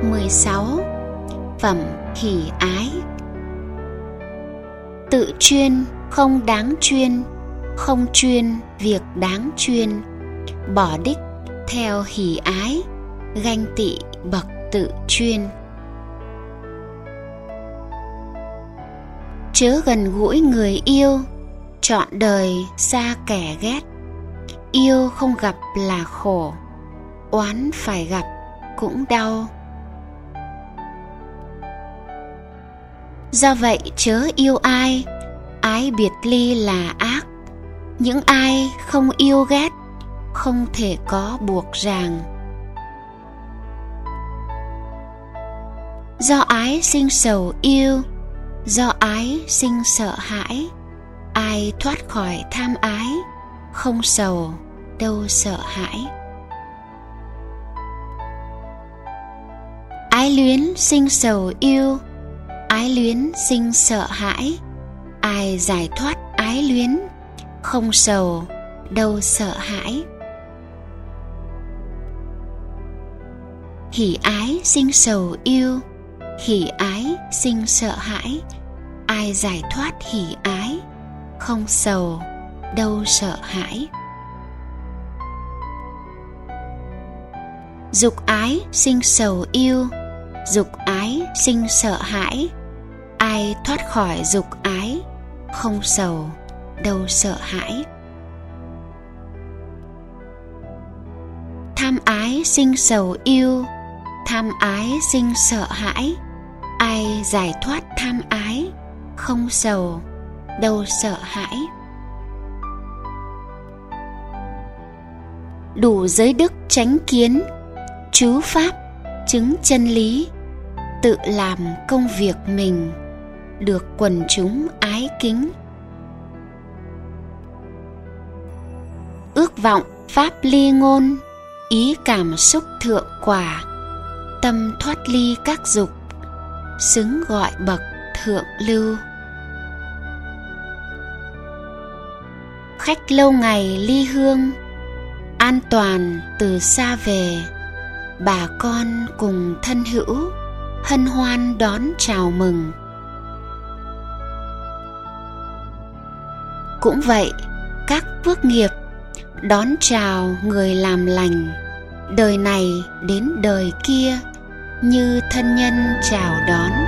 16. Phẩm hỷ ái. Tự chuyên không đáng chuyên, không chuyên việc đáng chuyên, bỏ đích theo hỷ ái, ganh tị bậc tự chuyên. Chớ gần gũi người yêu, trọn đời xa kẻ ghét. Yêu không gặp là khổ, oán phải gặp cũng đau. Do vậy chớ yêu ai, ái biệt ly là ác. Những ai không yêu ghét, không thể có buộc ràng. Do ái sinh sầu yêu, do ái sinh sợ hãi. Ai thoát khỏi tham ái, không sầu đâu sợ hãi. Ái luyến sinh sầu yêu, ái luyến sinh sợ hãi. Ai giải thoát ái luyến, không sầu đâu sợ hãi. Hỷ ái sinh sầu yêu, hỷ ái sinh sợ hãi. Ai giải thoát hỷ ái, không sầu đâu sợ hãi. Dục ái sinh sầu yêu, dục ái sinh sợ hãi. Ai thoát khỏi dục ái, không sầu đâu sợ hãi. Tham ái sinh sầu yêu, tham ái sinh sợ hãi. Ai giải thoát tham ái, không sầu đâu sợ hãi. Đủ giới đức chánh kiến, trú pháp chứng chân lý. Tự làm công việc mình, được quần chúng ái kính. Ước vọng pháp ly ngôn, ý cảm xúc thượng quả. Tâm thoát ly các dục, xứng gọi bậc thượng lưu. Khách lâu ngày ly hương, an toàn từ xa về. Bà con cùng thân hữu, hân hoan đón chào mừng. Cũng vậy, các phước nghiệp đón chào người làm lành, đời này đến đời kia, như thân nhân chào đón.